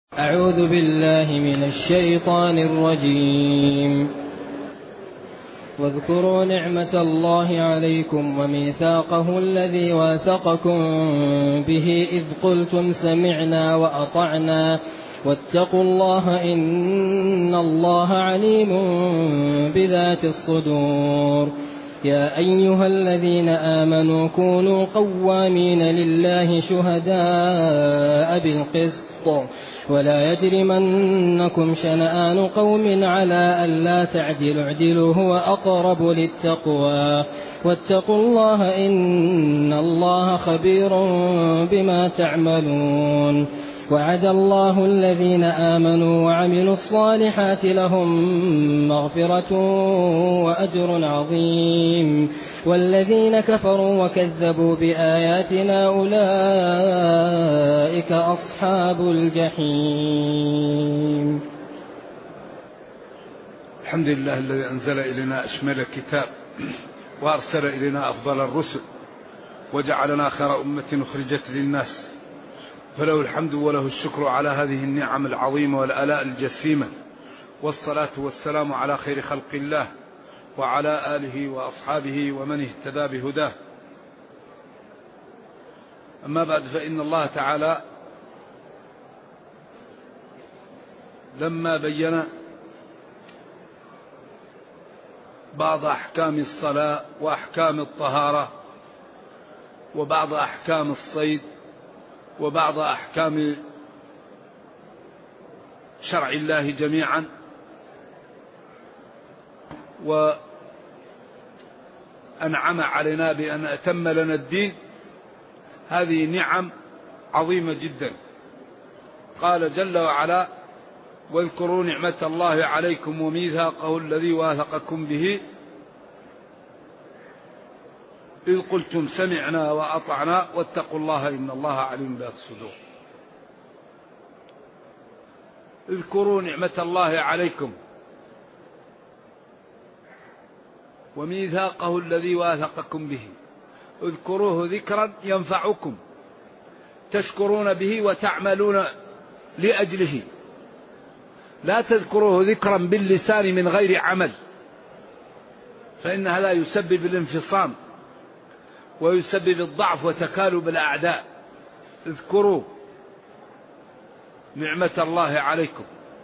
أعوذ بالله من الشيطان الرجيم. واذكروا نعمة الله عليكم وميثاقه الذي واثقكم به إذ قلتم سمعنا وأطعنا واتقوا الله إن الله عليم بذات الصدور. يا أيها الذين آمنوا كونوا قوامين لله شهداء بالقسط ولا يجرمنكم شنآن قوم على ألا تعدلوا اعدلوا هو أقرب للتقوى واتقوا الله إن الله خبير بما تعملون. وعد الله الذين آمنوا وعملوا الصالحات لهم مغفرة وأجر عظيم والذين كفروا وكذبوا بآياتنا أولئك أصحاب الجحيم. الحمد لله الذي أنزل إلينا أشمل الكتاب وأرسل إلينا أفضل الرسل وجعلنا خير أمة أخرجت للناس، فله الحمد وله الشكر على هذه النعم العظيمة والآلاء الجسيمة، والصلاة والسلام على خير خلق الله وعلى آله وأصحابه ومن اهتدى بهداه. أما بعد، فإن الله تعالى لما بين بعض أحكام الصلاة وأحكام الطهارة وبعض أحكام الصيد وبعض أحكام شرع الله جميعا، وأنعم علينا بأن أتم لنا الدين، هذه نعم عظيمة جدا. قال جل وعلا: واذكروا نعمة الله عليكم وميثاقه الذي واثقكم به إذ قلتم سمعنا وأطعنا واتقوا الله إن الله عليم بذات الصدور. اذكروا نعمة الله عليكم وميثاقه الذي واثقكم به، اذكروه ذكرا ينفعكم تشكرون به وتعملون لأجله، لا تذكروه ذكرا باللسان من غير عمل، فإن هذا يسبب الانفصام ويسبب الضعف وتكالب الأعداء. اذكروا نعمة الله عليكم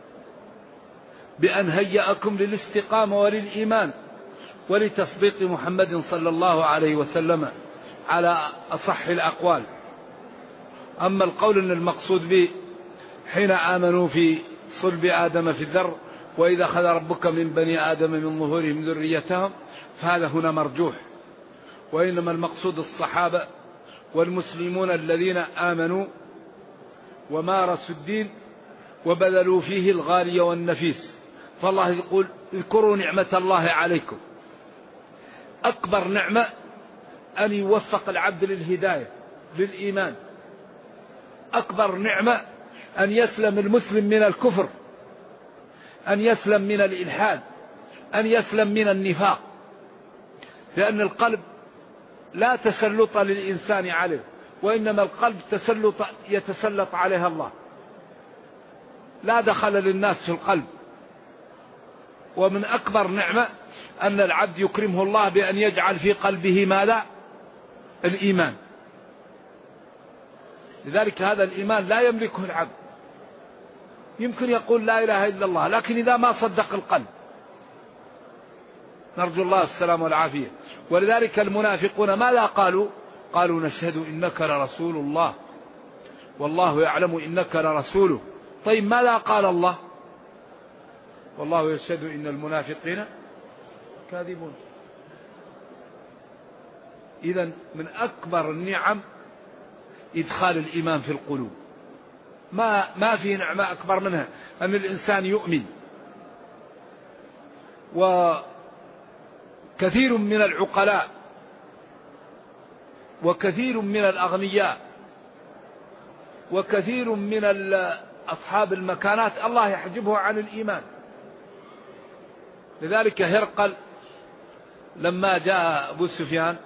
بأن هيأكم للاستقامة وللإيمان ولتصديق محمد صلى الله عليه وسلم على أصح الأقوال. أما القول أن المقصود به حين آمنوا في صلب آدم في الذر وإذا أخذ ربك من بني آدم من ظهورهم ذريتهم، فهذا هنا مرجوح، وإنما المقصود الصحابة والمسلمون الذين آمنوا ومارسوا الدين وبذلوا فيه الغالي والنفيس. فالله يقول: اذكروا نعمة الله عليكم. أكبر نعمة أن يوفق العبد للهداية للإيمان، أكبر نعمة أن يسلم المسلم من الكفر، أن يسلم من الإلحاد، أن يسلم من النفاق، لأن القلب لا تسلط للإنسان عليه، وإنما القلب يتسلط عليها الله، لا دخل للناس في القلب. ومن أكبر نعمة أن العبد يكرمه الله بأن يجعل في قلبه ماذا؟ الإيمان. لذلك هذا الإيمان لا يملكه العبد. يمكن يقول لا إله إلا الله، لكن إذا ما صدق القلب، نرجو الله السلام والعافية. ولذلك المنافقون ماذا قالوا؟ قالوا: نشهد إنك لرسول الله والله يعلم إنك لرسوله. طيب ماذا قال الله؟ والله يشهد إن المنافقين كاذبون. إذن من أكبر النعم إدخال الإيمان في القلوب. ما في نعمة أكبر منها أن الإنسان يؤمن. وكثير من العقلاء وكثير من الأغنياء وكثير من أصحاب المكانات الله يحجبه عن الإيمان. لذلك هرقل لما جاء أبو سفيان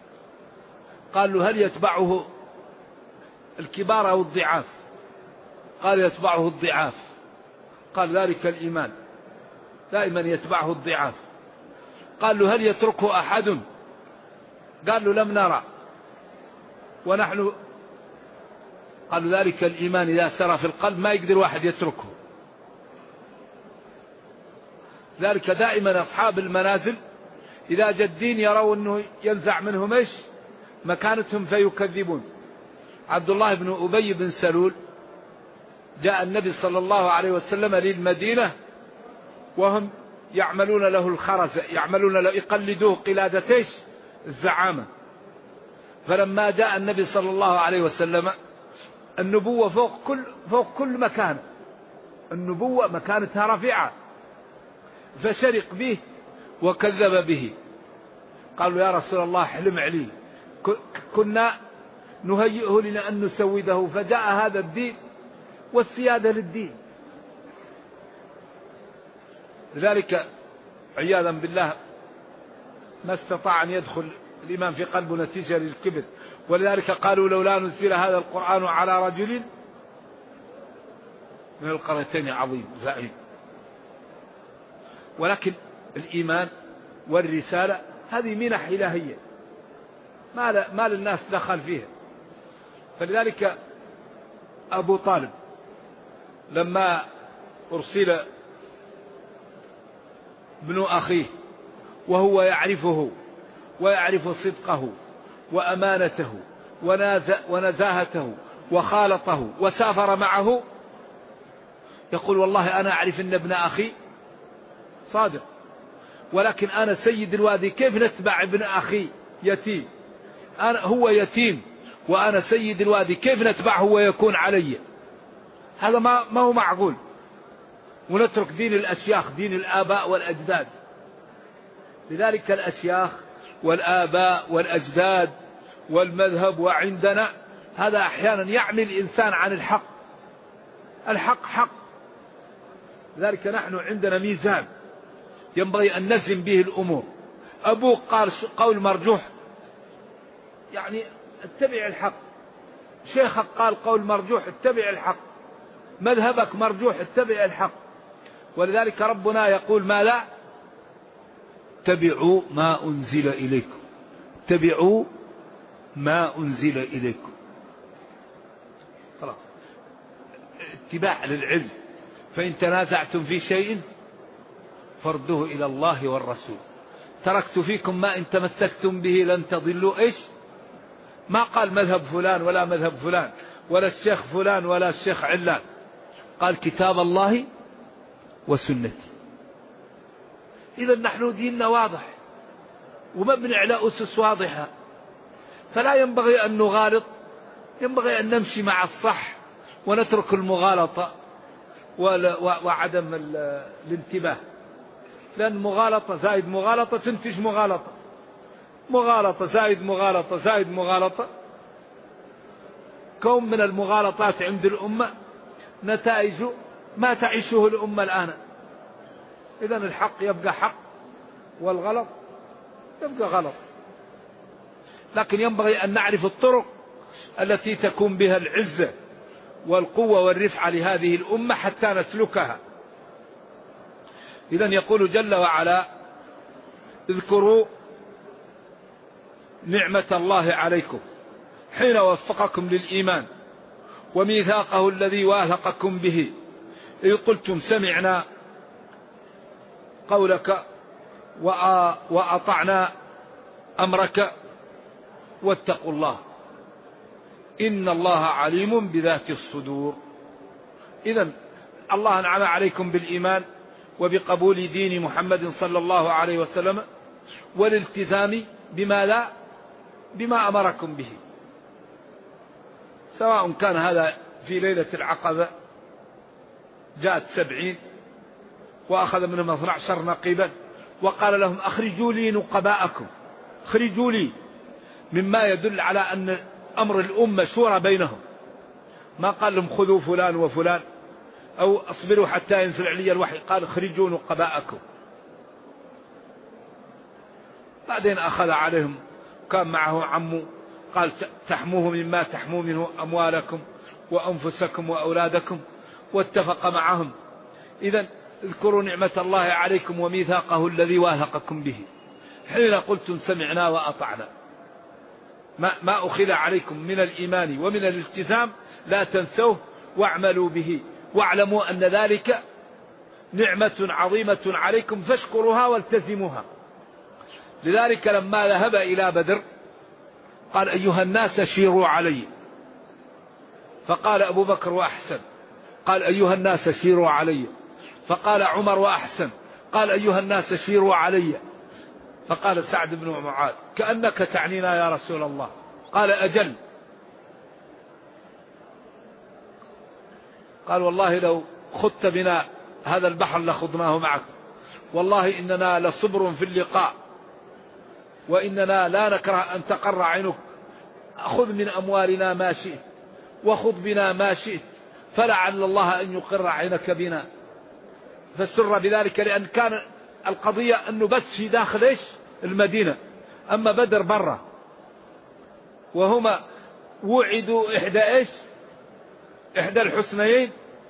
قال له: هل يتبعه الكبار أو الضعاف؟ قال يتبعه الضعاف. قال ذلك الإيمان، دائما يتبعه الضعاف. قال له هل يتركه أحد؟ قال له لم نرى ونحن. قالوا ذلك الإيمان إذا سرى في القلب ما يقدر واحد يتركه. ذلك دائما أصحاب المنازل إذا جدين يروا أنه ينزع منهم إيش مكانتهم فيكذبون. عبد الله بن أبي بن سلول جاء النبي صلى الله عليه وسلم للمدينة وهم يعملون له الخرز، يعملون له يقلدوه قلادة إيش الزعامة. فلما جاء النبي صلى الله عليه وسلم النبوة فوق كل مكان، النبوة مكانتها رفيعة، فشرق به وكذب به. قالوا يا رسول الله حلم عليه، كنا نهيئه لنا أن نسوده، فجاء هذا الدين والسيادة للدين. لذلك عياذا بالله ما استطاع أن يدخل الإيمان في قلبه نتيجة للكبر. ولذلك قالوا لولا نزل هذا القرآن على رجل من القريتين عظيم زعيم. ولكن الإيمان والرسالة هذه منح إلهية ما للناس دخل فيها. فلذلك أبو طالب لما أرسل ابن أخيه وهو يعرفه ويعرف صدقه وأمانته ونزاهته وخالطه وسافر معه، يقول والله أنا أعرف أن ابن أخي صادق، ولكن أنا سيد الوادي، كيف نتبع ابن أخي يتيم؟ هو يتيم وأنا سيد الوادي، كيف نتبعه ويكون علي؟ هذا ما هو معقول. ونترك دين الأشياخ، دين الآباء والأجداد. لذلك الأشياخ والآباء والأجداد والمذهب وعندنا هذا أحيانا يعمي الإنسان عن الحق. الحق حق. لذلك نحن عندنا ميزان ينبغي أن نزن به الأمور. أبوك قال قول مرجوح، يعني اتبع الحق. شيخك قال قول مرجوح، اتبع الحق. مذهبك مرجوح، اتبع الحق. ولذلك ربنا يقول ما لا اتبعوا ما أنزل إليكم، اتبعوا ما أنزل إليكم. خلاص اتباع للعلم. فإن تنازعتم في شيء فردوه إلى الله والرسول. تركت فيكم ما إن تمسكتم به لن تضلوا. إيش ما قال مذهب فلان ولا مذهب فلان ولا الشيخ فلان ولا الشيخ علان، قال كتاب الله وسنتي. إذا نحن ديننا واضح ومبني على أسس واضحة، فلا ينبغي أن نغالط، ينبغي أن نمشي مع الصح ونترك المغالطة وعدم الانتباه. لأن مغالطة زائد مغالطة تنتج مغالطة، مغالطة زائد مغالطة زائد مغالطة. كون من المغالطات عند الأمة نتائج ما تعيشه الأمة الآن. إذن الحق يبقى حق والغلط يبقى غلط. لكن ينبغي أن نعرف الطرق التي تكون بها العزة والقوة والرفعة لهذه الأمة حتى نسلكها. إذن يقول جل وعلا اذكروا نعمة الله عليكم حين وفقكم للإيمان وميثاقه الذي واثقكم به إذ قلتم سمعنا قولك وأطعنا أمرك واتقوا الله إن الله عليم بذات الصدور. إذن الله أنعم عليكم بالإيمان وبقبول دين محمد صلى الله عليه وسلم والالتزام بما أمركم به، سواء كان هذا في ليلة العقبة جاءت 70 وأخذ منهم 12 نقيبا وقال لهم أخرجوا لي نقباءكم، أخرجوا لي، مما يدل على أن أمر الأمة شورى بينهم. ما قال لهم خذوا فلان وفلان أو اصبروا حتى ينزل علي الوحي، قال اخرجوا نقباءكم. بعدين أخذ عليهم، كان معه عمه قال تحموه مما تحموا منه أموالكم وأنفسكم وأولادكم، واتفق معهم. إذن اذكروا نعمة الله عليكم وميثاقه الذي واثقكم به حين قلتم سمعنا وأطعنا. ما أخذ عليكم من الإيمان ومن الالتزام لا تنسوه واعملوا به، واعلموا أن ذلك نعمة عظيمة عليكم فاشكروها والتزموها. لذلك لما ذهب إلى بدر قال أيها الناس شيروا علي، فقال أبو بكر وأحسن، قال أيها الناس شيروا علي، فقال عمر وأحسن، قال أيها الناس شيروا علي، فقال سعد بن معاذ كأنك تعنينا يا رسول الله، قال أجل، قال والله لو خدت بنا هذا البحر لخضناه معك، والله إننا لصبر في اللقاء، وإننا لا نكره أن تقر عينك، خذ من أموالنا ما شئت وخذ بنا ما شئت، فلعل الله أن يقر عينك بنا. فسر بذلك لأن كان القضية أنه بس في داخل إيش المدينة، أما بدر برا، وهما وعدوا إحدى الحسنيين،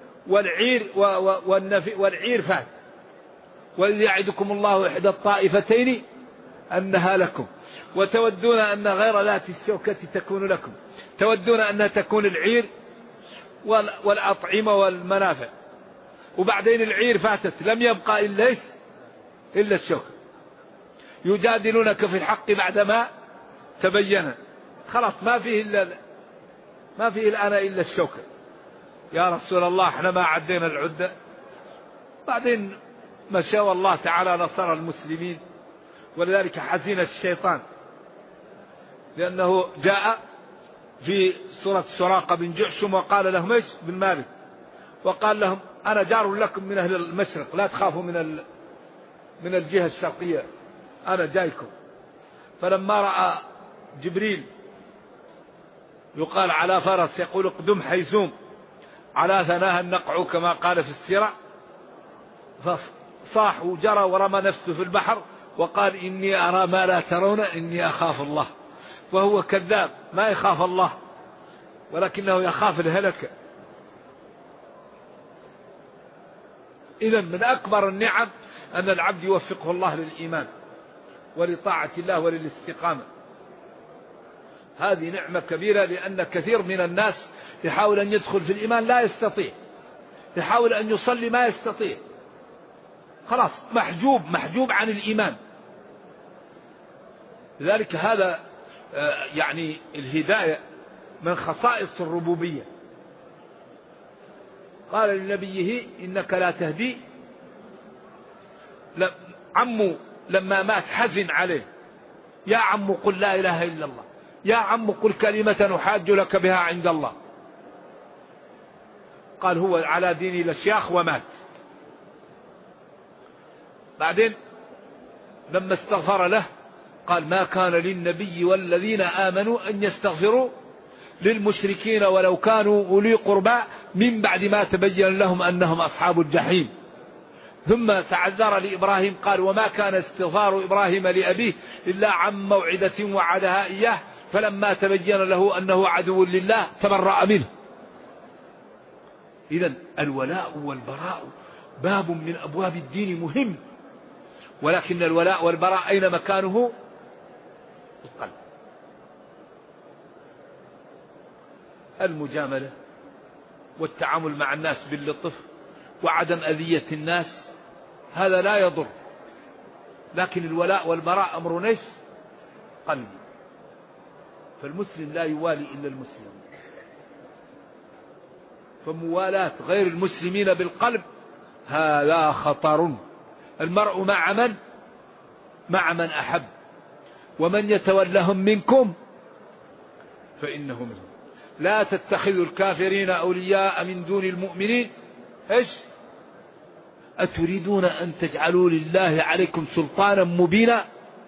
والعير فات، وإذ يعدكم الله إحدى الطائفتين أنها لكم وتودون أن غير ذات الشوكة تكون لكم، تودون أنها تكون العير والأطعمة والمنافع، وبعدين العير فاتت لم يبقى إلا الشوكة. يجادلونك في الحق بعدما تبين، خلاص ما فيه الآن إلا الشوكة. يا رسول الله احنا ما عدينا العدة. بعدين ما شاء الله تعالى نصر المسلمين، ولذلك حزين الشيطان لأنه جاء في سورة سراقة بن جعشم وقال لهم ايش بن مالك، وقال لهم أنا جار لكم من أهل المشرق، لا تخافوا من الجهة الشرقية، أنا جايكم. فلما رأى جبريل يقال على فرس يقول اقدم حيزوم على ثناها النقع كما قال في السيرة، فصاح وجرى ورمى نفسه في البحر وقال إني أرى ما لا ترون إني أخاف الله، وهو كذاب ما يخاف الله ولكنه يخاف الهلكة. إذن من أكبر النعم أن العبد يوفقه الله للإيمان ولطاعة الله وللاستقامة. هذه نعمة كبيرة، لأن كثير من الناس يحاول أن يدخل في الإيمان لا يستطيع، يحاول أن يصلي ما يستطيع، خلاص محجوب عن الإيمان. لذلك هذا يعني الهداية من خصائص الربوبية. قال لنبيه إنك لا تهدي، عمه لما مات حزن عليه، يا عم قل لا إله إلا الله، يا عم قل كلمة نحاج لك بها عند الله. قال هو على دين الأشياخ ومات. بعدين لما استغفر له قال ما كان للنبي والذين آمنوا أن يستغفروا للمشركين ولو كانوا أولي قربى من بعد ما تبين لهم أنهم أصحاب الجحيم. ثم تعذر لإبراهيم قال وما كان استغفار إبراهيم لأبيه إلا عن موعدة وعدها إياه فلما تبين له أنه عدو لله تبرأ منه. إذن الولاء والبراء باب من أبواب الدين مهم، ولكن الولاء والبراء أين مكانه؟ القلب. المجاملة والتعامل مع الناس باللطف وعدم أذية الناس هذا لا يضر، لكن الولاء والبراء أمر نيش قلبي. فالمسلم لا يوالي إلا المسلم، فموالاة غير المسلمين بالقلب هذا خطر. المرء مع من أحب، ومن يتولهم منكم فإنه منهم. لا تتخذوا الكافرين أولياء من دون المؤمنين. إيش أتريدون أن تجعلوا لله عليكم سلطانا مبينا؟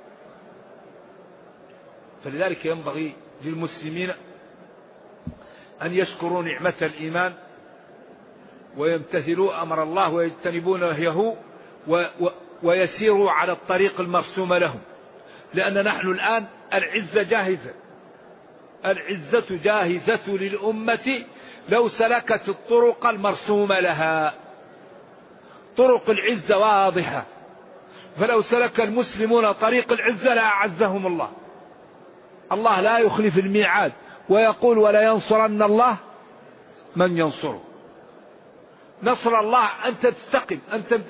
فلذلك ينبغي للمسلمين أن يشكروا نعمة الإيمان ويمتثلوا أمر الله ويجتنبون نهيه ويسيروا على الطريق المرسوم لهم. لأن نحن الآن العزة جاهزة، العزة جاهزة للأمة لو سلكت الطرق المرسومة لها، طرق العزة واضحة، فلو سلك المسلمون طريق العزة لأعزهم الله. الله لا يخلف الميعاد، ويقول ولا ينصرن الله من ينصره. نصر الله أن تستقم،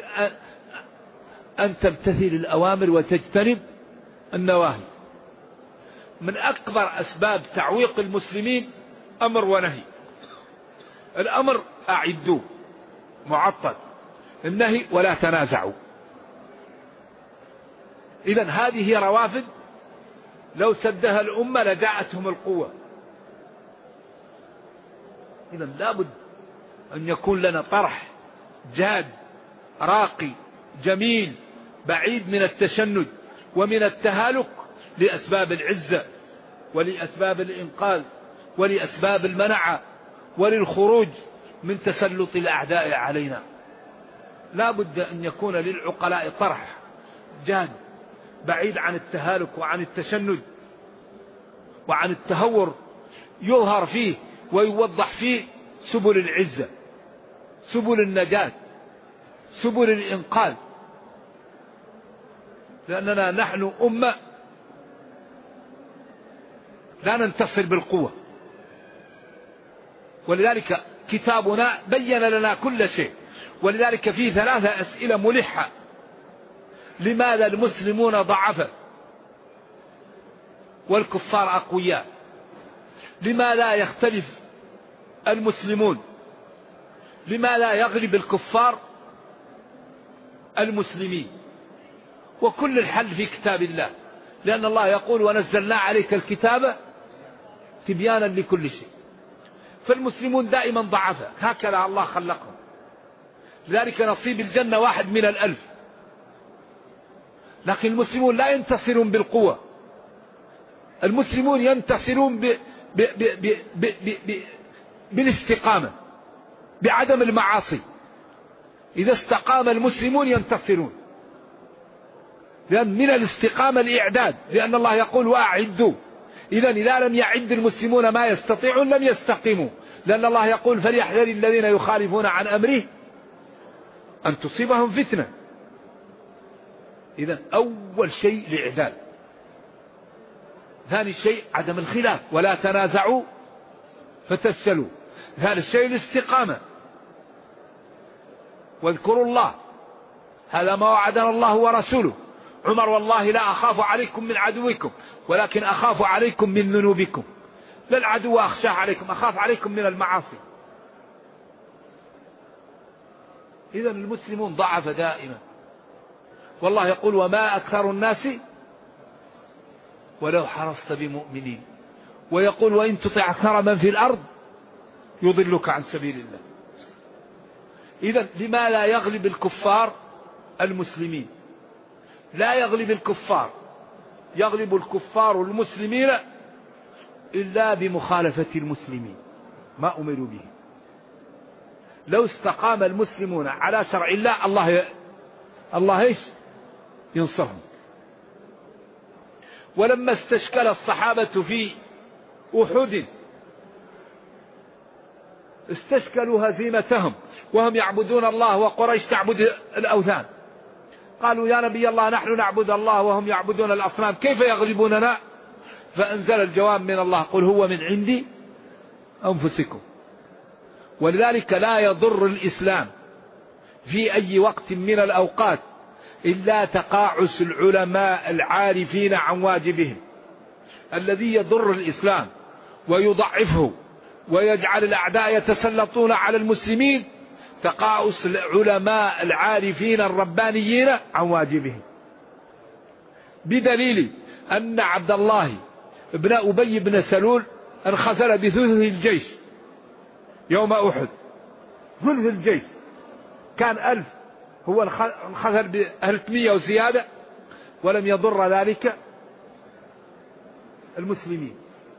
أن تمتثل الأوامر وتجتنب النواهي. من أكبر أسباب تعويق المسلمين أمر ونهي. الأمر أعدوا معطل، النهي ولا تنازعوا. إذن هذه هي روافد لو سدها الأمة لجاءتهم القوة. إذن لابد أن يكون لنا طرح جاد راقي جميل بعيد من التشنج ومن التهالك لأسباب العزة ولأسباب الإنقاذ ولأسباب المنعة وللخروج من تسلط الأعداء علينا. لا بد أن يكون للعقلاء طرح جاد بعيد عن التهالك وعن التشنج وعن التهور، يظهر فيه ويوضح فيه سبل العزة، سبل النجاة، سبل الإنقاذ. لأننا نحن أمة لا ننتصر بالقوة، ولذلك كتابنا بين لنا كل شيء. ولذلك فيه 3 أسئلة ملحة: لماذا المسلمون ضعفاء والكفار أقوياء؟ لماذا يختلف المسلمون؟ لماذا يغلب الكفار المسلمين؟ وكل الحل في كتاب الله، لأن الله يقول ونزلنا عليك الكتاب تبيانا لكل شيء. فالمسلمون دائما ضعفاء، هكذا الله خلقهم. لذلك نصيب الجنة 1 من 1000. لكن المسلمون لا ينتصرون بالقوة، المسلمون ينتصرون بالاستقامة، بعدم المعاصي. إذا استقام المسلمون ينتصرون، لأن من الاستقامة الإعداد، لأن الله يقول وأعدوا. إذا لم يعد المسلمون ما يستطيعون لم يستقيموا، لأن الله يقول فليحذر الذين يخالفون عن أمره أن تصيبهم فتنة. إذا أول شيء الإعداد، ثاني شيء عدم الخلاف ولا تنازعوا فتفشلوا، ثالث شيء الاستقامة واذكروا الله، هذا ما وعدنا الله ورسوله. عمر والله لا أخاف عليكم من عدوكم ولكن أخاف عليكم من ذنوبكم. لا العدو أخشى عليكم، أخاف عليكم من المعاصي. إذن المسلمون ضعف دائما، والله يقول وما أكثر الناس ولو حرصت بمؤمنين، ويقول وإن تطع أكثر من في الأرض يضلك عن سبيل الله. إذن لما لا يغلب الكفار المسلمين؟ لا يغلب الكفار، يغلب الكفار المسلمين إلا بمخالفة المسلمين ما أمروا به. لو استقام المسلمون على شرع الله الله إيش ينصرهم. ولما استشكل الصحابة في أحد استشكلوا هزيمتهم وهم يعبدون الله وقريش تعبد الأوثان. قالوا يا نبي الله نحن نعبد الله وهم يعبدون الأصنام، كيف يغلبوننا؟ فأنزل الجواب من الله قل هو من عندي أنفسكم. ولذلك لا يضر الإسلام في أي وقت من الأوقات إلا تقاعس العلماء العارفين عن واجبهم. الذي يضر الإسلام ويضعفه ويجعل الأعداء يتسلطون على المسلمين تقاعس العلماء العارفين الربانيين عن واجبهم. بدليل أن عبد الله ابن أبي بن سلول انخزل بثلث الجيش يوم أحد، ثلث الجيش كان 1000، هو انخزل ب300 وزيادة، ولم يضر ذلك المسلمين.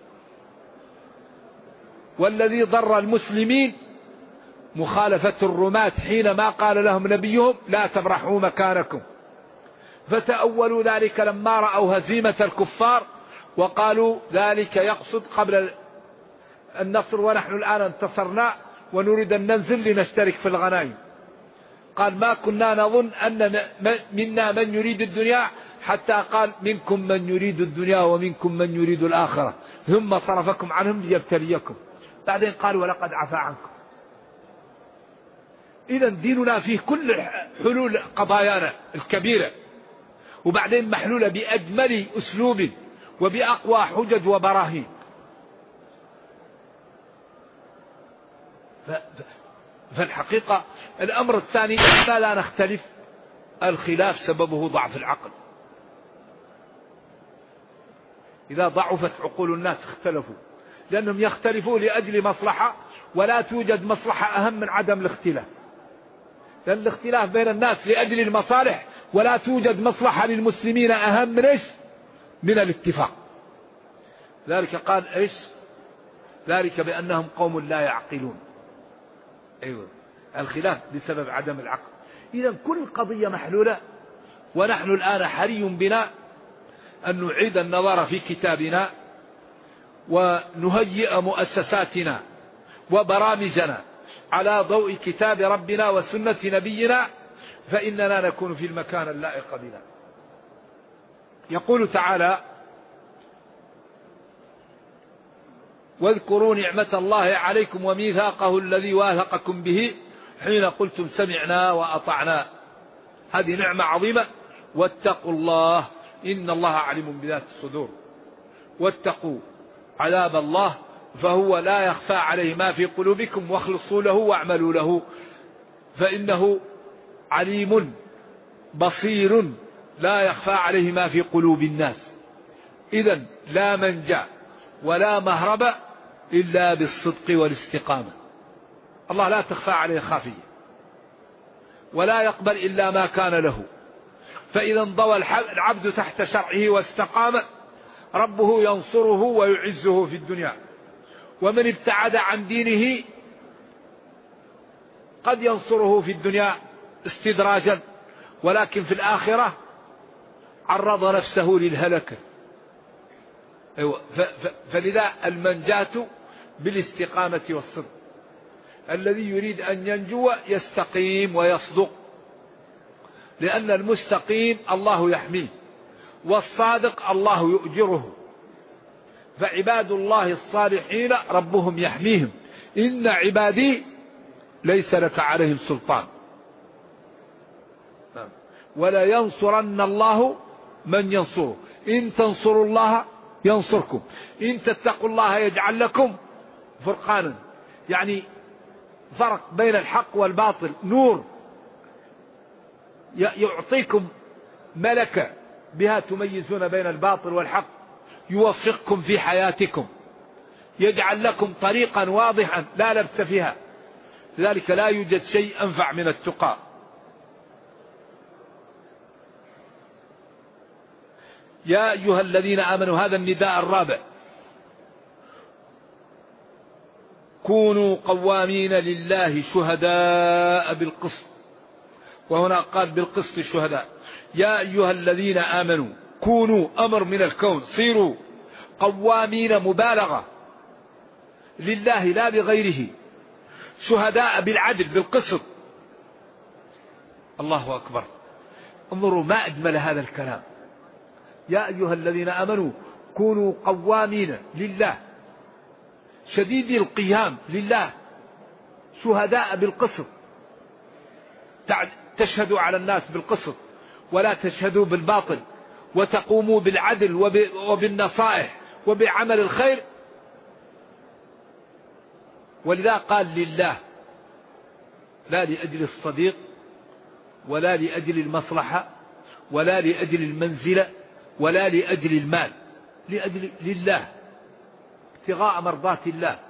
والذي ضر المسلمين مخالفة الرماة حينما قال لهم نبيهم لا تبرحوا مكانكم، فتأولوا ذلك لما رأوا هزيمة الكفار وقالوا ذلك يقصد قبل النصر ونحن الآن انتصرنا ونريد أن ننزل لنشترك في الغنائم. قال ما كنا نظن أن منا من يريد الدنيا حتى قال منكم من يريد الدنيا ومنكم من يريد الآخرة ثم صرفكم عنهم ليبتليكم. بعدين قال ولقد عفا عنكم. إذا ديننا فيه كل حلول قضايانا الكبيرة، وبعدين محلولة بأجمل أسلوب وبأقوى حجج وبراهين. فالحقيقة الأمر الثاني ما لا نختلف، الخلاف سببه ضعف العقل. إذا ضعفت عقول الناس اختلفوا، لأنهم يختلفوا لأجل مصلحة، ولا توجد مصلحة أهم من عدم الاختلاف، لأن الاختلاف بين الناس لأجل المصالح، ولا توجد مصلحة للمسلمين أهم من إيش؟ من الاتفاق. ذلك قال إيش؟ ذلك بأنهم قوم لا يعقلون. أيوة، الخلاف بسبب عدم العقل. إذا كل قضية محلولة، ونحن الآن حري بنا أن نعيد النظر في كتابنا ونهيئ مؤسساتنا وبرامجنا على ضوء كتاب ربنا وسنة نبينا، فإننا نكون في المكان اللائق بنا. يقول تعالى واذكروا نعمة الله عليكم وميثاقه الذي واثقكم به حين قلتم سمعنا وأطعنا. هذه نعمة عظيمة. واتقوا الله إن الله عليم بذات الصدور. واتقوا عذاب الله فهو لا يخفى عليه ما في قلوبكم واخلصوا له واعملوا له فإنه عليم بصير لا يخفى عليه ما في قلوب الناس. إذن لا منجا ولا مهرب إلا بالصدق والاستقامة. الله لا تخفى عليه خافية، ولا يقبل إلا ما كان له. فإذا انضوى العبد تحت شرعه واستقام ربه ينصره ويعزه في الدنيا. ومن ابتعد عن دينه قد ينصره في الدنيا استدراجا، ولكن في الآخرة عرض نفسه للهلكة. فلذا المنجاة بالاستقامة والصدق. الذي يريد أن ينجو يستقيم ويصدق، لأن المستقيم الله يحميه، والصادق الله يؤجره. فعباد الله الصالحين ربهم يحميهم. إن عبادي ليس لك عليهم سلطان. ولا ينصرن الله من ينصره. إن تنصروا الله ينصركم، إن تتقوا الله يجعل لكم فرقانا. يعني فرق بين الحق والباطل، نور يعطيكم ملكة بها تميزون بين الباطل والحق، يوفقكم في حياتكم، يجعل لكم طريقا واضحا لا لبس فيها. لذلك لا يوجد شيء أنفع من التقى. يا أيها الذين آمنوا، هذا النداء الرابع، كونوا قوامين لله شهداء بالقسط. وهنا قال بالقسط شهداء. يا أيها الذين آمنوا كونوا، أمر من الكون، صيروا قوامين مبالغة لله لا لغيره، شهداء بالعدل بالقسط. الله أكبر. انظروا ما أجمل هذا الكلام. يا أيها الذين آمنوا كونوا قوامين لله، شديدي القيام لله، شهداء بالقسط. تشهدوا على الناس بالقسط ولا تشهدوا بالباطل، وتقوموا بالعدل وبالنصائح وبعمل الخير. ولذا قال لله، لا لأجل الصديق ولا لأجل المصلحة ولا لأجل المنزلة ولا لأجل المال، لأجل لله، ابتغاء مرضات الله.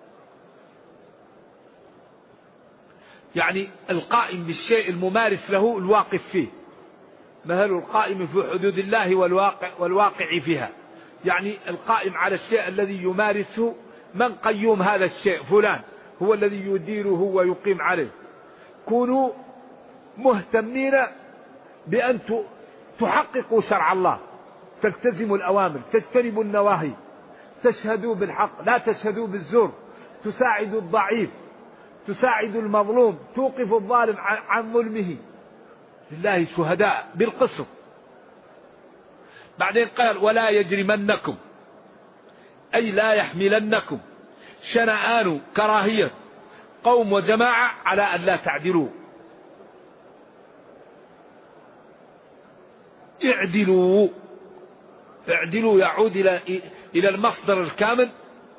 يعني القائم بالشيء الممارس له الواقف فيه، مثل القائم في حدود الله والواقع فيها. يعني القائم على الشيء الذي يمارسه، من قيوم هذا الشيء؟ فلان، هو الذي يديره ويقيم عليه. كونوا مهتمين بأن تحققوا شرع الله، تلتزموا الأوامر، تجتنبوا النواهي، تشهدوا بالحق، لا تشهدوا بالزور، تساعدوا الضعيف، تساعدوا المظلوم، توقف الظالم عن ظلمه، لله شهداء بالقسط. بعدين قال ولا يجرمنكم، أي لا يحملنكم شنآن كراهية قوم وجماعة على أن لا تعدلوا. اعدلوا، اعدلوا يعود إلى المصدر الكامل،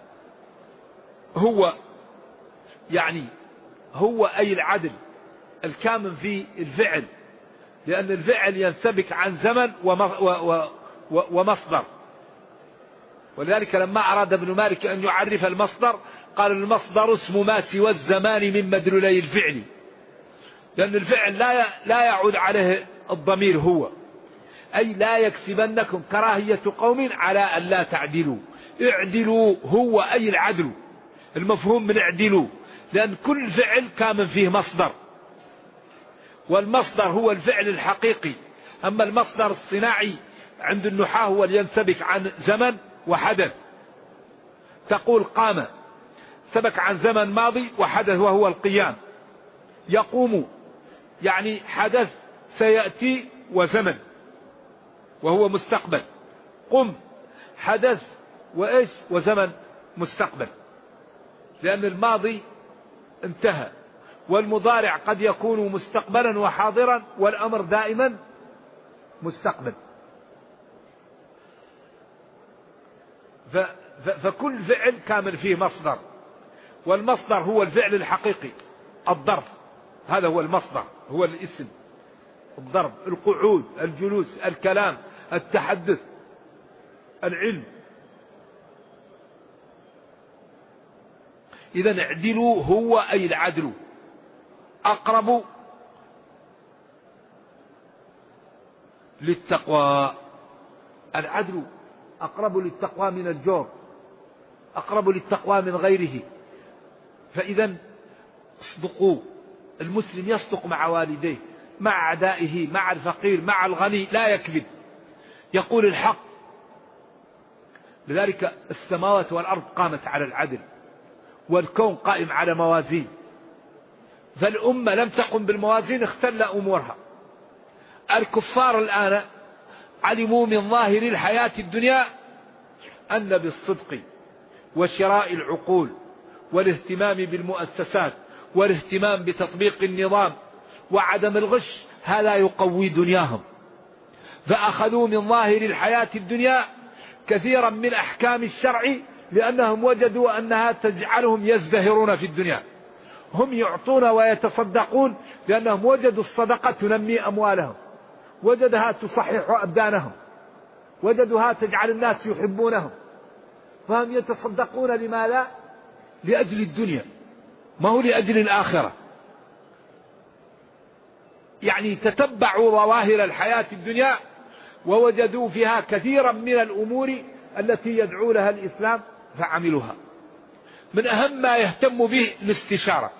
هو يعني هو أي العدل الكامل في الفعل، لأن الفعل ينسبك عن زمن ومصدر. ولذلك لما أراد ابن مالك أن يعرف المصدر قال المصدر اسم ما سوى الزمان من مدلولي الفعل، لأن الفعل لا يعود عليه الضمير هو، أي لا يكسبنكم كراهية قوم على أن لا تعدلوا. اعدلوا هو أي العدل، المفهوم من اعدلوا، لأن كل فعل كامن فيه مصدر، والمصدر هو الفعل الحقيقي. أما المصدر الصناعي عند النحاة هو اللي ينسبك عن زمن وحدث. تقول قام سبك عن زمن ماضي وحدث وهو القيام. يقوم يعني حدث سيأتي وزمن وهو مستقبل. قم حدث وإيش وزمن مستقبل، لأن الماضي انتهى، والمضارع قد يكون مستقبلا وحاضرا، والأمر دائما مستقبل. فكل فعل كامل فيه مصدر، والمصدر هو الفعل الحقيقي. الضرب هذا هو المصدر، هو الاسم، الضرب، القعود، الجلوس، الكلام، التحدث، العلم. إذن اعدلوا هو أي العدل، أقرب للتقوى. العدل أقرب للتقوى من الجور، أقرب للتقوى من غيره. فإذا اصدقوا، المسلم يصدق مع والديه، مع أعدائه، مع الفقير، مع الغني، لا يكذب، يقول الحق. لذلك السماوات والأرض قامت على العدل، والكون قائم على موازين، فالأمة لم تقم بالموازين اختل أمورها. الكفار الآن علموا من ظاهر الحياة الدنيا أن بالصدق وشراء العقول والاهتمام بالمؤسسات والاهتمام بتطبيق النظام وعدم الغش هذا يقوي دنياهم، فأخذوا من ظاهر الحياة الدنيا كثيرا من أحكام الشرع، لأنهم وجدوا أنها تجعلهم يزدهرون في الدنيا. هم يعطون ويتصدقون لأنهم وجدوا الصدقة تنمي أموالهم، وجدها تصحح أبدانهم، وجدها تجعل الناس يحبونهم، فهم يتصدقون. لماذا؟ لأجل الدنيا، ما هو لأجل الآخرة. يعني تتبعوا ظواهر الحياة الدنيا ووجدوا فيها كثيرا من الأمور التي يدعو لها الإسلام فعملوها. من أهم ما يهتم به الاستشارة.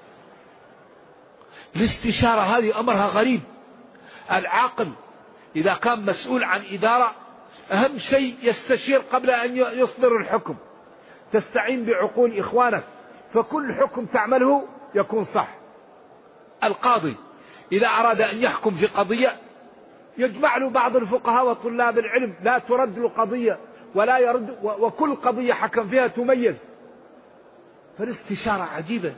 الاستشارة هذه أمرها غريب. العاقل إذا كان مسؤول عن إدارة أهم شيء يستشير قبل أن يصدر الحكم، تستعين بعقول إخوانك، فكل حكم تعمله يكون صح. القاضي إذا أراد أن يحكم في قضية يجمع له بعض الفقهاء وطلاب العلم، لا ترد له قضية ولا يرد، وكل قضية حكم فيها تميز. فالاستشارة عجيبة.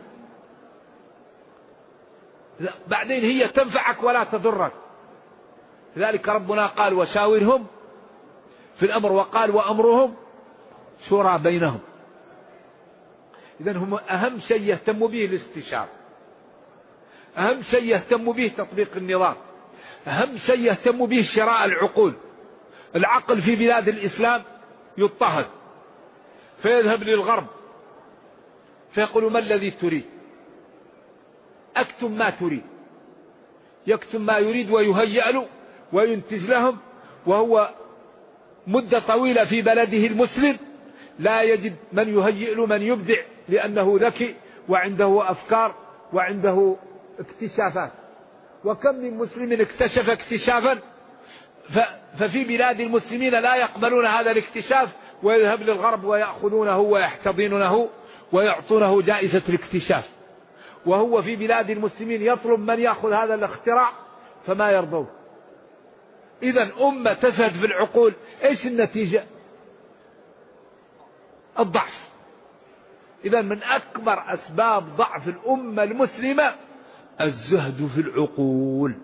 بعدين هي تنفعك ولا تضرك. لذلك ربنا قال وشاورهم في الأمر، وقال وأمرهم شورى بينهم. إذن هم أهم شيء يهتم به الاستشارة، أهم شيء يهتم به تطبيق النظام، أهم شيء يهتم به شراء العقول. العقل في بلاد الإسلام يضطهد، فيذهب للغرب فيقول ما الذي تريد؟ أكتم ما تريد، يكتم ما يريد ويهيأ له وينتج لهم، وهو مدة طويلة في بلده المسلم لا يجد من يهيئ له، من يبدع، لأنه ذكي وعنده أفكار وعنده اكتشافات. وكم من مسلم اكتشف اكتشافا ففي بلاد المسلمين لا يقبلون هذا الاكتشاف ويذهب للغرب ويأخذونه ويحتضنونه ويعطونه جائزة الاكتشاف، وهو في بلاد المسلمين يطلب من يأخذ هذا الاختراع فما يرضون. إذن أمة تزهد في العقول، إيش النتيجة؟ الضعف. إذن من أكبر أسباب ضعف الأمة المسلمة الزهد في العقول.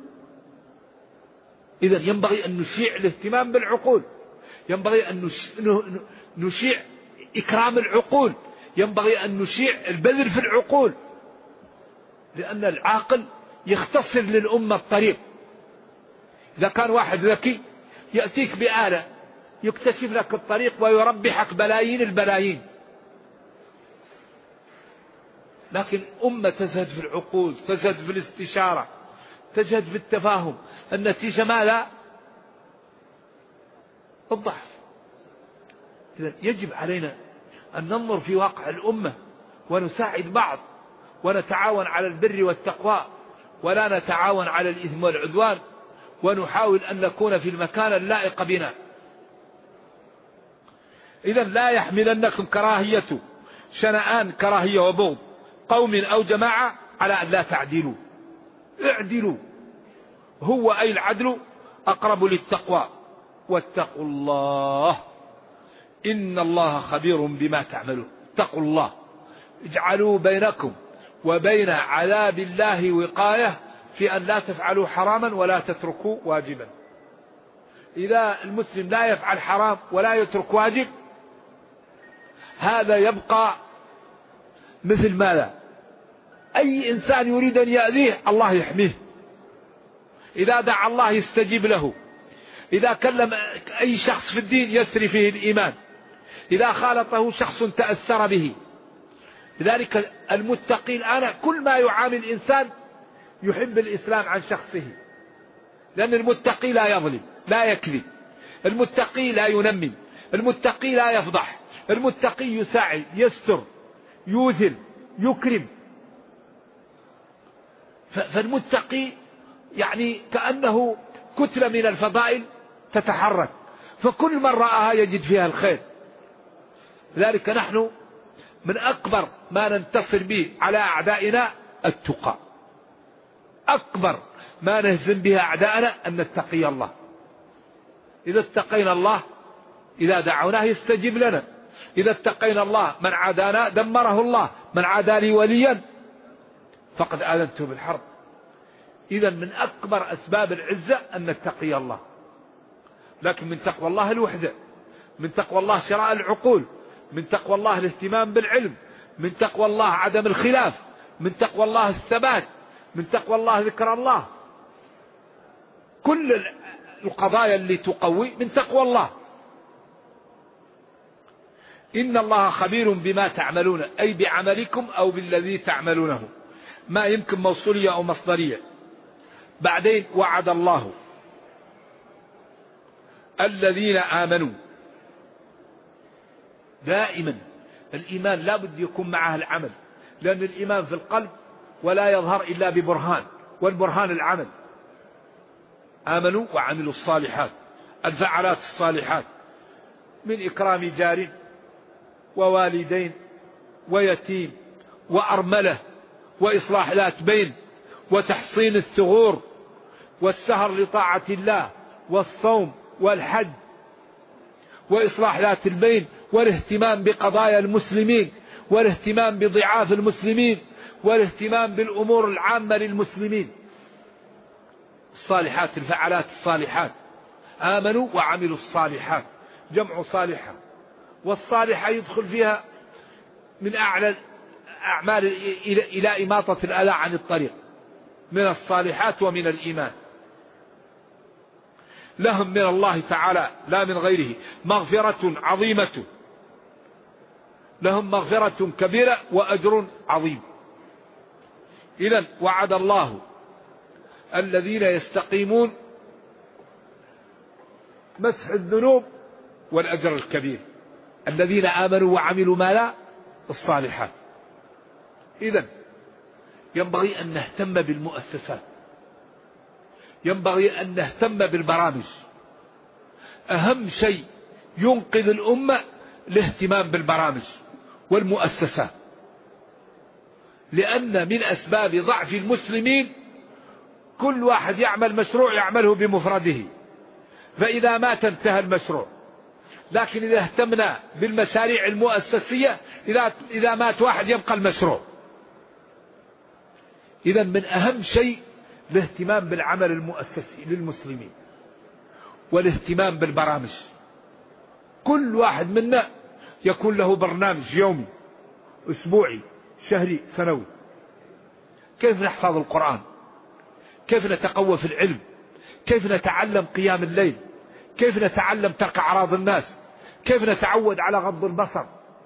إذن ينبغي أن نشيع الاهتمام بالعقول، ينبغي أن نشيع إكرام العقول، ينبغي أن نشيع البذل في العقول، لأن العاقل يختصر للأمة الطريق. إذا كان واحد ذكي يأتيك بآلة يكتشف لك الطريق ويربحك بلايين البلايين، لكن أمة تزهد في العقول، تزهد في الاستشارة، تزهد في التفاهم، النتيجة ماذا؟ الضعف. إذن يجب علينا أن ننظر في واقع الأمة ونساعد بعض ونتعاون على البر والتقوى ولا نتعاون على الإثم والعدوان، ونحاول أن نكون في المكان اللائق بنا. إذن لا يحملنكم كراهية شنآن كراهية وبغض قوم أو جماعة على أن لا تعدلوا، اعدلوا، هو أي العدل أقرب للتقوى، واتقوا الله إن الله خبير بما تعملون. اتقوا الله، اجعلوا بينكم وبين عذاب الله وقاية في أن لا تفعلوا حراما ولا تتركوا واجبا. إذا المسلم لا يفعل حرام ولا يترك واجب، هذا يبقى مثل ماذا؟ أي إنسان يريد أن يأذيه الله يحميه، إذا دعا الله يستجيب له، إذا كلم أي شخص في الدين يسري فيه الإيمان، إذا خالطه شخص تأثر به. لذلك المتقي الآن كل ما يعامل الإنسان يحب الإسلام عن شخصه، لأن المتقي لا يظلم لا يكذب، المتقي لا ينمي، المتقي لا يفضح، المتقي يساعد يستر يوذل يكرم. فالمتقي يعني كأنه كتلة من الفضائل تتحرك، فكل من رآها يجد فيها الخير. لذلك نحن من أكبر ما ننتصر به على أعدائنا التقى، أكبر ما نهزم به أعدائنا أن نتقي الله. إذا اتقينا الله إذا دعوناه يستجيب لنا، إذا اتقينا الله من عادانا دمره الله، من عادى لي وليا فقد آذنته بالحرب. إذا من أكبر أسباب العزة أن نتقي الله، لكن من تقوى الله الوحدة، من تقوى الله شراء العقول، من تقوى الله الاهتمام بالعلم، من تقوى الله عدم الخلاف، من تقوى الله الثبات، من تقوى الله ذكر الله. كل القضايا اللي تقوي من تقوى الله. إن الله خبير بما تعملون، أي بعملكم أو بالذي تعملونه، ما يمكن موصولية أو مصدرية. بعدين وعد الله الذين آمنوا. دائما الإيمان لا بد يكون معه العمل، لأن الإيمان في القلب ولا يظهر إلا ببرهان، والبرهان العمل. آمنوا وعملوا الصالحات، الفعلات الصالحات، من إكرام جار ووالدين ويتيم وأرملة وإصلاح ذات بين وتحصين الثغور والسهر لطاعة الله والصوم والحج وإصلاح ذات البين والاهتمام بقضايا المسلمين والاهتمام بضعاف المسلمين والاهتمام بالأمور العامة للمسلمين. الصالحات الفعلات الصالحات. آمنوا وعملوا الصالحات، جمع صالحة، والصالحة يدخل فيها من أعلى أعمال إلى إماطة الأذى عن الطريق، من الصالحات ومن الإيمان. لهم من الله تعالى لا من غيره مغفرة عظيمة، لهم مغفرة كبيرة وأجر عظيم. إذن وعد الله الذين يستقيمون مسح الذنوب والأجر الكبير، الذين آمنوا وعملوا ما لا الصالحات. إذن ينبغي أن نهتم بالمؤسسات، ينبغي أن نهتم بالبرامج. أهم شيء ينقذ الأمة الاهتمام بالبرامج والمؤسسات، لأن من أسباب ضعف المسلمين كل واحد يعمل مشروع يعمله بمفرده، فإذا مات انتهى المشروع. لكن إذا اهتمنا بالمشاريع المؤسسية إذا مات واحد يبقى المشروع. إذا من أهم شيء الاهتمام بالعمل المؤسسي للمسلمين والاهتمام بالبرامج. كل واحد منا يكون له برنامج يومي، أسبوعي، شهري، سنوي. كيف نحفظ القرآن، كيف نتقوى في العلم، كيف نتعلم قيام الليل، كيف نتعلم ترك أعراض الناس، كيف نتعود على غض البصر،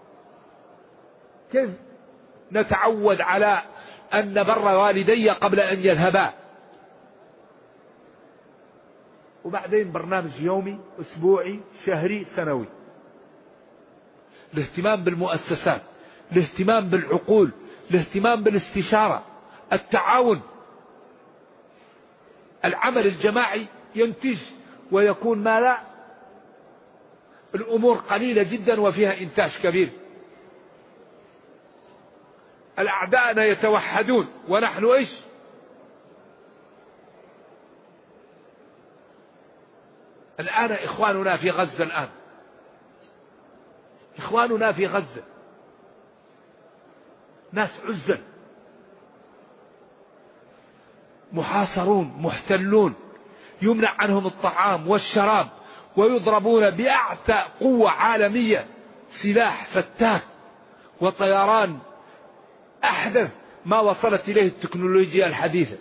كيف نتعود على أن نبر والدي قبل أن يذهبا. وبعدين برنامج يومي، أسبوعي، شهري، سنوي. الاهتمام بالمؤسسات، الاهتمام بالعقول، الاهتمام بالاستشارة، التعاون، العمل الجماعي ينتج ويكون ما لا الأمور قليلة جدا وفيها إنتاج كبير. الأعداءنا يتوحدون ونحن إيش؟ الآن إخواننا في غزة، إخواننا في غزة ناس عزل، محاصرون، محتلون، يمنع عنهم الطعام والشراب، ويضربون بأعتى قوة عالمية، سلاح فتاك وطيران أحدث ما وصلت إليه التكنولوجيا الحديثة،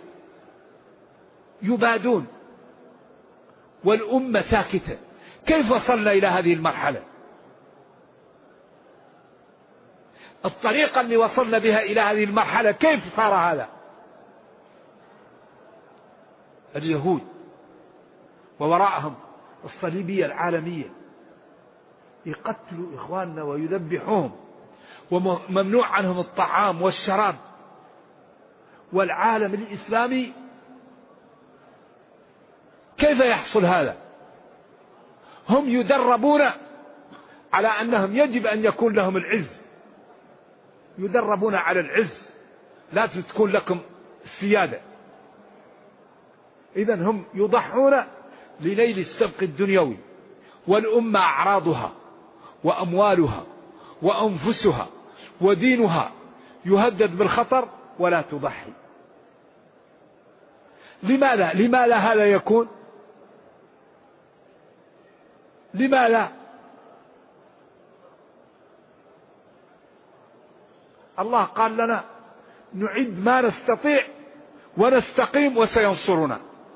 يبادون والأمة ساكتة. كيف وصلنا إلى هذه المرحلة؟ الطريقة اللي وصلنا بها إلى هذه المرحلة كيف صار هذا؟ اليهود ووراءهم الصليبية العالمية يقتلوا إخواننا ويذبحوهم، وممنوع عنهم الطعام والشراب. والعالم الإسلامي كيف يحصل هذا؟ هم يدربون على أنهم يجب أن يكون لهم العز، يدربون على العز، لازم تكون لكم السيادة. إذن هم يضحون لنيل السبق الدنيوي، والأمة أعراضها وأموالها وأنفسها ودينها يهدد بالخطر ولا تضحي. لماذا هذا يكون؟ لماذا؟ الله قال لنا نعد ما نستطيع ونستقيم وسينصرنا.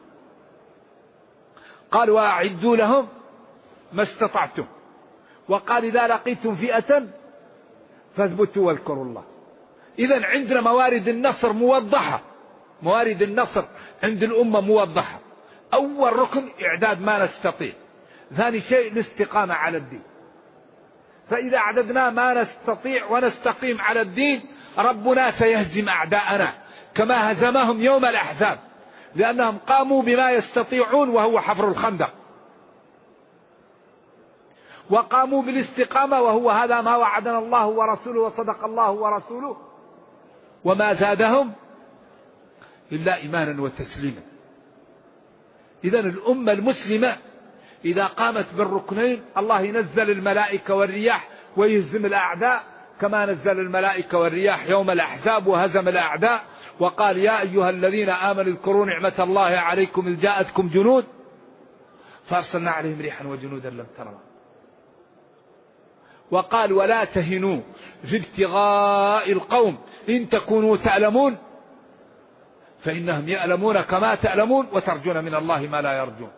قال وأعدوا لهم ما استطعتم، وقال إذا لقيتم فئة فاثبتوا واذكروا الله. إذن عندنا موارد النصر موضحة، موارد النصر عند الأمة موضحة. أول ركن إعداد ما نستطيع، ثاني شيء الاستقامة على الدين. فإذا أعددنا ما نستطيع ونستقيم على الدين ربنا سيهزم أعداءنا كما هزمهم يوم الأحزاب، لأنهم قاموا بما يستطيعون وهو حفر الخندق، وقاموا بالاستقامة وهو هذا ما وعدنا الله ورسوله وصدق الله ورسوله، وما زادهم إلا إيمانا وتسليما. إذن الأمة المسلمة إذا قامت بالركنين الله ينزل الملائكة والرياح ويهزم الأعداء، كما نزل الملائكة والرياح يوم الأحزاب وهزم الأعداء. وقال يا أيها الذين آمنوا اذكروا نعمة الله عليكم إذ جاءتكم جنود فأرسلنا عليهم ريحا وجنودا لم تروا. وقال ولا تهنوا في ابتغاء القوم إن تكونوا تعلمون فإنهم يعلمون كما تعلمون وترجون من الله ما لا يرجون.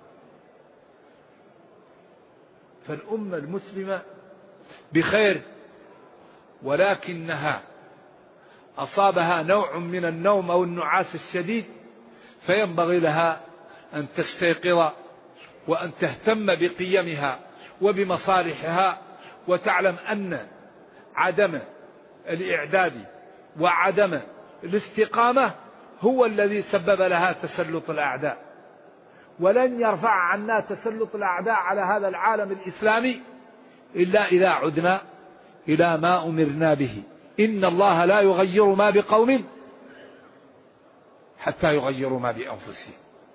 فالأمة المسلمة بخير، ولكنها أصابها نوع من النوم أو النعاس الشديد، فينبغي لها أن تستيقظ وأن تهتم بقيمها وبمصالحها، وتعلم أن عدم الإعداد وعدم الاستقامة هو الذي سبب لها تسلط الأعداء. ولن يرفع عنا تسلط الأعداء على هذا العالم الإسلامي إلا إذا عدنا إلى ما أمرنا به، إن الله لا يغير ما بقوم حتى يغيروا ما بأنفسهم.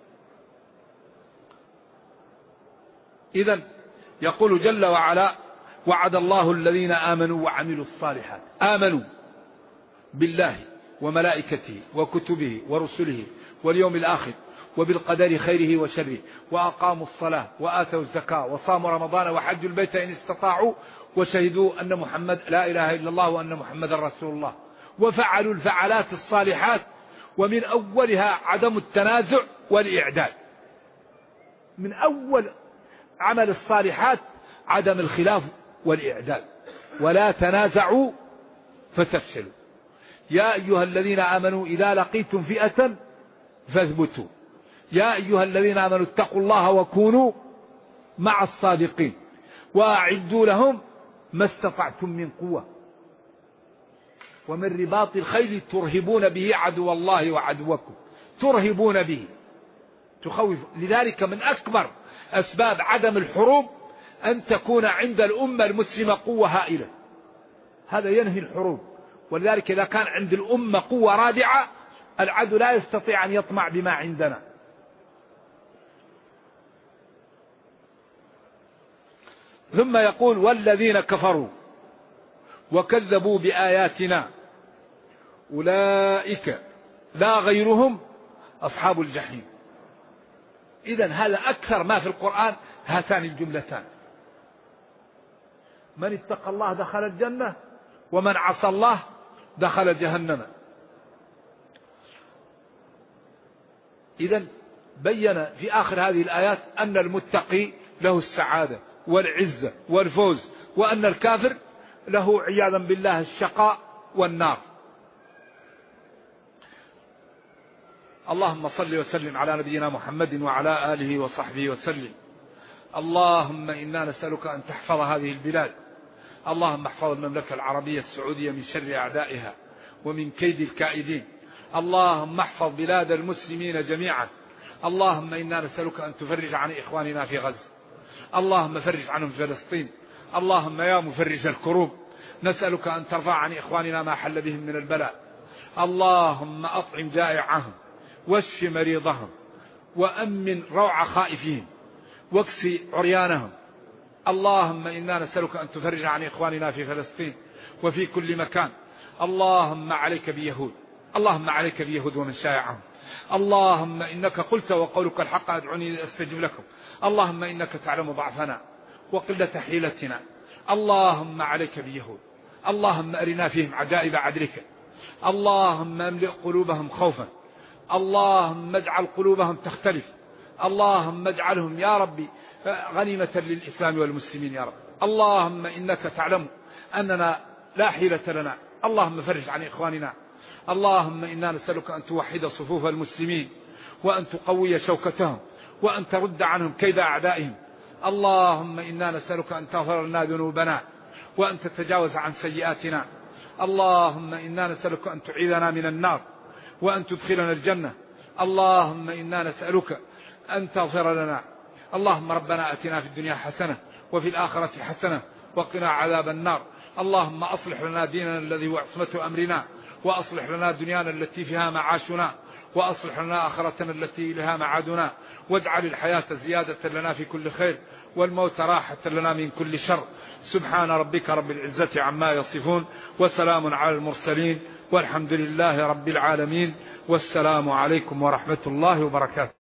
إذن يقول جل وعلا: وعد الله الذين آمنوا وعملوا الصالحات، آمنوا بالله وملائكته وكتبه ورسله واليوم الآخر وبالقدر خيره وشره، وأقاموا الصلاة وآتوا الزكاة وصاموا رمضان وحجوا البيت إن استطاعوا وشهدوا أن محمد لا إله إلا الله وأن محمد رسول الله، وفعلوا الفعلات الصالحات، ومن أولها عدم التنازع والإعداد. من أول عمل الصالحات عدم الخلاف والإعداد، ولا تنازعوا فتفشلوا. يا أيها الذين آمنوا إذا لقيتم فئة فاثبتوا، يا أيها الذين آمنوا اتقوا الله وكونوا مع الصادقين، وأعدوا لهم ما استطعتم من قوة ومن رباط الخيل ترهبون به عدو الله وعدوكم، ترهبون به تخوف. لذلك من أكبر أسباب عدم الحروب أن تكون عند الأمة المسلمة قوة هائلة، هذا ينهي الحروب. ولذلك إذا كان عند الأمة قوة رادعة العدو لا يستطيع أن يطمع بما عندنا. ثم يقول: والذين كفروا وكذبوا بآياتنا أولئك لا غيرهم أصحاب الجحيم. إذن هذا أكثر ما في القرآن هاتان الجملتان: من اتقى الله دخل الجنة، ومن عصى الله دخل جهنم. إذن بين في آخر هذه الآيات أن المتقي له السعادة والعزة والفوز، وأن الكافر له عياذا بالله الشقاء والنار. اللهم صل وسلم على نبينا محمد وعلى آله وصحبه وسلم. اللهم إنا نسألك أن تحفظ هذه البلاد، اللهم احفظ المملكة العربية السعودية من شر أعدائها ومن كيد الكائدين. اللهم احفظ بلاد المسلمين جميعا. اللهم إنا نسألك أن تفرج عن إخواننا في غزة، اللهم فرج عنهم في فلسطين. اللهم يا مفرج الكروب نسألك أن ترفع عن إخواننا ما حل بهم من البلاء. اللهم أطعم جائعهم واشف مريضهم وأمن روع خائفين واكسي عريانهم. اللهم إنا نسألك أن تفرج عن إخواننا في فلسطين وفي كل مكان. اللهم عليك بيهود، اللهم عليك بيهود ومن شايعهم. اللهم إنك قلت وقولك الحق أدعوني أستجب لكم. اللهم إنك تعلم ضعفنا وقلة حيلتنا. اللهم عليك بيهود، اللهم أرنا فيهم عجائب عدلك. اللهم املئ قلوبهم خوفا، اللهم اجعل قلوبهم تختلف. اللهم اجعلهم يا ربي غنيمة للإسلام والمسلمين يا رب. اللهم إنك تعلم أننا لا حيلة لنا. اللهم فرج عن إخواننا. اللهم إنا نسألك أن توحد صفوف المسلمين وأن تقوي شوكتهم وأن ترد عنهم كيد أعدائهم. اللهم إنا نسألك أن تغفر لنا ذنوبنا وأن تتجاوز عن سيئاتنا. اللهم إنا نسألك أن تعيذنا من النار وأن تدخلنا الجنة. اللهم إنا نسألك أن تغفر لنا. اللهم ربنا أتنا في الدنيا حسنة وفي الآخرة حسنة وقنا عذاب النار. اللهم أصلح لنا ديننا الذي هو عصمة أمرنا، وأصلح لنا دنيانا التي فيها معاشنا، وأصلح لنا آخرتنا التي لها معادنا، واجعل الحياة زيادة لنا في كل خير والموت راحة لنا من كل شر. سبحان ربك رب العزة عما يصفون، وسلام على المرسلين، والحمد لله رب العالمين، والسلام عليكم ورحمة الله وبركاته.